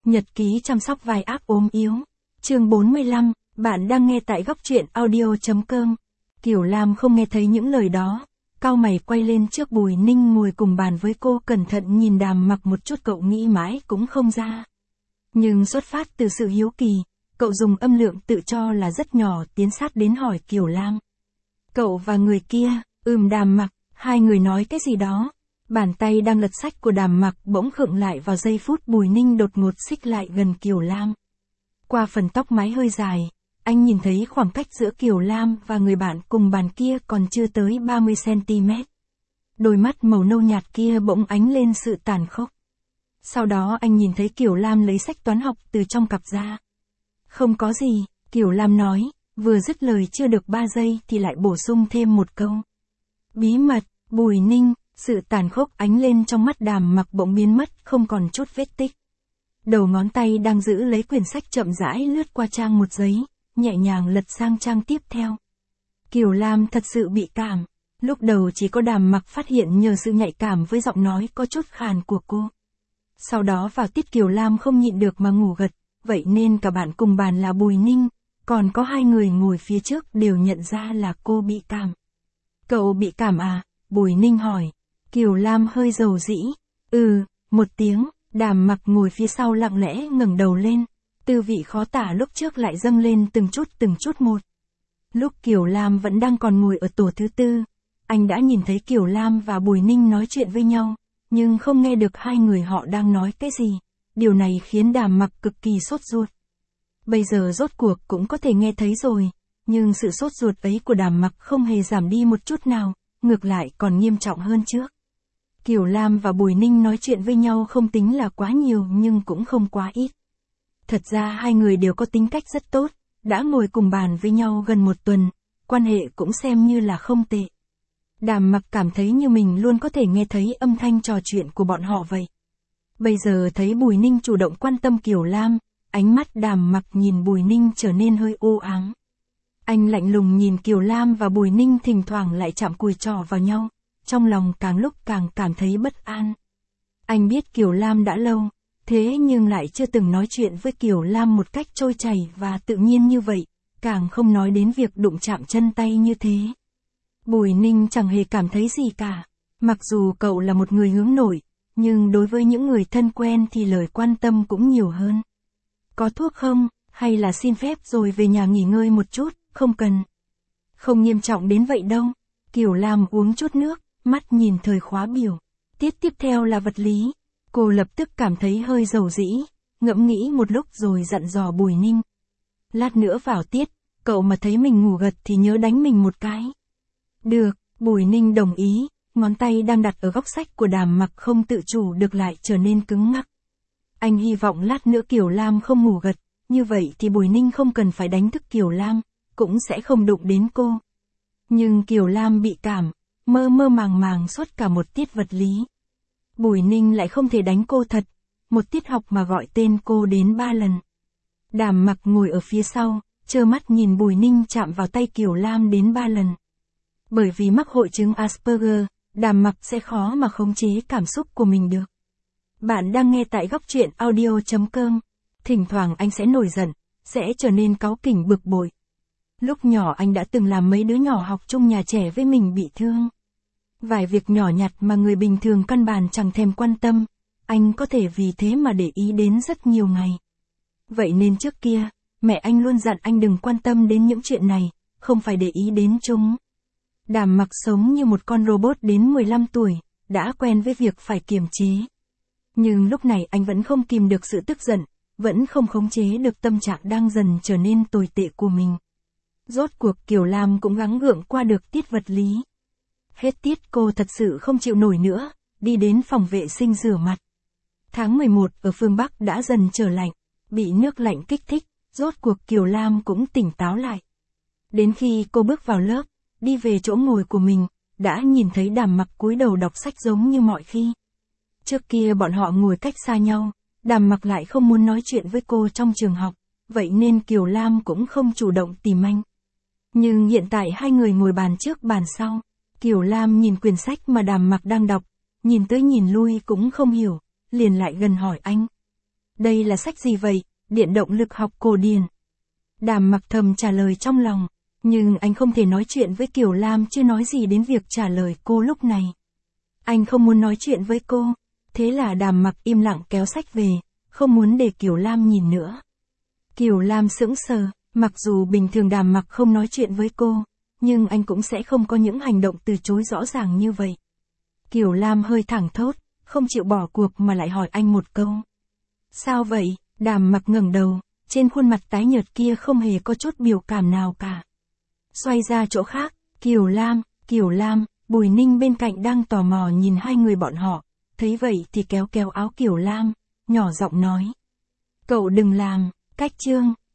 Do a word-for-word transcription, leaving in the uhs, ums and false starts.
Nhật ký chăm sóc vai ác ốm yếu. Chương bốn mươi lăm, bạn đang nghe tại góc truyện audio.com. Kiều Lam không nghe thấy những lời đó. Cau mày quay lên trước Bùi Ninh ngồi cùng bàn với cô, cẩn thận nhìn Đàm Mặc một chút, cậu nghĩ mãi cũng không ra. Nhưng xuất phát từ sự hiếu kỳ, cậu dùng âm lượng tự cho là rất nhỏ tiến sát đến hỏi Kiều Lam. Cậu và người kia, ừm Đàm Mặc, hai người nói cái gì đó. Bàn tay đang lật sách của Đàm Mặc bỗng khựng lại vào giây phút Bùi Ninh đột ngột xích lại gần Kiều Lam. Qua phần tóc mái hơi dài, anh nhìn thấy khoảng cách giữa Kiều Lam và người bạn cùng bàn kia còn chưa tới ba mươi xăng-ti-mét. Đôi mắt màu nâu nhạt kia bỗng ánh lên sự tàn khốc. Sau đó anh nhìn thấy Kiều Lam lấy sách toán học từ trong cặp ra. Không có gì, Kiều Lam nói, vừa dứt lời chưa được ba giây thì lại bổ sung thêm một câu. Bí mật, Bùi Ninh. Sự tàn khốc ánh lên trong mắt Đàm Mặc bỗng biến mất, không còn chút vết tích. Đầu ngón tay đang giữ lấy quyển sách chậm rãi lướt qua trang một giấy, nhẹ nhàng lật sang trang tiếp theo. Kiều Lam thật sự bị cảm. Lúc đầu chỉ có Đàm Mặc phát hiện nhờ sự nhạy cảm với giọng nói có chút khàn của cô. Sau đó vào tiết Kiều Lam không nhịn được mà ngủ gật, vậy nên cả bạn cùng bàn là Bùi Ninh, còn có hai người ngồi phía trước đều nhận ra là cô bị cảm. Cậu bị cảm à? Bùi Ninh hỏi. Kiều Lam hơi dầu dĩ. Ừ, một tiếng. Đàm Mặc ngồi phía sau lặng lẽ ngẩng đầu lên. Tư vị khó tả lúc trước lại dâng lên từng chút từng chút một. Lúc Kiều Lam vẫn đang còn ngồi ở tổ thứ tư, anh đã nhìn thấy Kiều Lam và Bùi Ninh nói chuyện với nhau, nhưng không nghe được hai người họ đang nói cái gì. Điều này khiến Đàm Mặc cực kỳ sốt ruột. Bây giờ rốt cuộc cũng có thể nghe thấy rồi, nhưng sự sốt ruột ấy của Đàm Mặc không hề giảm đi một chút nào, ngược lại còn nghiêm trọng hơn trước. Kiều Lam và Bùi Ninh nói chuyện với nhau không tính là quá nhiều nhưng cũng không quá ít. Thật ra hai người đều có tính cách rất tốt, đã ngồi cùng bàn với nhau gần một tuần, quan hệ cũng xem như là không tệ. Đàm Mặc cảm thấy như mình luôn có thể nghe thấy âm thanh trò chuyện của bọn họ vậy. Bây giờ thấy Bùi Ninh chủ động quan tâm Kiều Lam, ánh mắt Đàm Mặc nhìn Bùi Ninh trở nên hơi u ám. Anh lạnh lùng nhìn Kiều Lam và Bùi Ninh thỉnh thoảng lại chạm cùi trỏ vào nhau. Trong lòng càng lúc càng cảm thấy bất an. Anh biết Kiều Lam đã lâu, thế nhưng lại chưa từng nói chuyện với Kiều Lam một cách trôi chảy và tự nhiên như vậy, càng không nói đến việc đụng chạm chân tay như thế. Bùi Ninh chẳng hề cảm thấy gì cả. Mặc dù cậu là một người hướng nội, nhưng đối với những người thân quen thì lời quan tâm cũng nhiều hơn. Có thuốc không, hay là xin phép rồi về nhà nghỉ ngơi một chút, không cần. Không nghiêm trọng đến vậy đâu. Kiều Lam uống chút nước. Mắt nhìn thời khóa biểu. Tiết tiếp theo là vật lý. Cô lập tức cảm thấy hơi dầu dĩ, ngẫm nghĩ một lúc rồi dặn dò Bùi Ninh. Lát nữa vào tiết, cậu mà thấy mình ngủ gật thì nhớ đánh mình một cái. Được, Bùi Ninh đồng ý, ngón tay đang đặt ở góc sách của Đàm Mặc không tự chủ được lại trở nên cứng ngắc. Anh hy vọng lát nữa Kiều Lam không ngủ gật, như vậy thì Bùi Ninh không cần phải đánh thức Kiều Lam, cũng sẽ không đụng đến cô. Nhưng Kiều Lam bị cảm. Mơ mơ màng màng suốt cả một tiết vật lý. Bùi Ninh lại không thể đánh cô thật, một tiết học mà gọi tên cô đến ba lần. Đàm Mặc ngồi ở phía sau, trơ mắt nhìn Bùi Ninh chạm vào tay Kiều Lam đến ba lần. Bởi vì mắc hội chứng Asperger, Đàm Mặc sẽ khó mà khống chế cảm xúc của mình được. Bạn đang nghe tại góc truyện audio.com. Thỉnh thoảng anh sẽ nổi giận, sẽ trở nên cáu kỉnh bực bội. Lúc nhỏ anh đã từng làm mấy đứa nhỏ học chung nhà trẻ với mình bị thương. Vài việc nhỏ nhặt mà người bình thường căn bản chẳng thèm quan tâm, anh có thể vì thế mà để ý đến rất nhiều ngày. Vậy nên trước kia, mẹ anh luôn dặn anh đừng quan tâm đến những chuyện này, không phải để ý đến chúng. Đàm Mặc sống như một con robot đến mười lăm tuổi, đã quen với việc phải kiềm chế. Nhưng lúc này anh vẫn không kìm được sự tức giận, vẫn không khống chế được tâm trạng đang dần trở nên tồi tệ của mình. Rốt cuộc Kiều Lam cũng gắng gượng qua được tiết vật lý. Hết tiết cô thật sự không chịu nổi nữa, đi đến phòng vệ sinh rửa mặt. Tháng mười một ở phương Bắc đã dần trở lạnh, bị nước lạnh kích thích, rốt cuộc Kiều Lam cũng tỉnh táo lại. Đến khi cô bước vào lớp, đi về chỗ ngồi của mình, đã nhìn thấy Đàm Mặc cúi đầu đọc sách giống như mọi khi. Trước kia bọn họ ngồi cách xa nhau, Đàm Mặc lại không muốn nói chuyện với cô trong trường học, vậy nên Kiều Lam cũng không chủ động tìm anh. Nhưng hiện tại hai người ngồi bàn trước bàn sau. Kiều Lam nhìn quyển sách mà Đàm Mặc đang đọc, nhìn tới nhìn lui cũng không hiểu, liền lại gần hỏi anh. Đây là sách gì vậy? Điện động lực học cổ điển. Đàm Mặc thầm trả lời trong lòng, nhưng anh không thể nói chuyện với Kiều Lam chưa nói gì đến việc trả lời cô lúc này. Anh không muốn nói chuyện với cô, thế là Đàm Mặc im lặng kéo sách về, không muốn để Kiều Lam nhìn nữa. Kiều Lam sững sờ, mặc dù bình thường Đàm Mặc không nói chuyện với cô, nhưng anh cũng sẽ không có những hành động từ chối rõ ràng như vậy. Kiều Lam hơi thẳng thốt, không chịu bỏ cuộc mà lại hỏi anh một câu. Sao vậy? Đàm Mặc ngẩng đầu, trên khuôn mặt tái nhợt kia không hề có chút biểu cảm nào cả. Xoay ra chỗ khác, Kiều Lam, Kiều Lam, Bùi Ninh bên cạnh đang tò mò nhìn hai người bọn họ, thấy vậy thì kéo kéo áo Kiều Lam, nhỏ giọng nói. Cậu đừng làm, cách chương.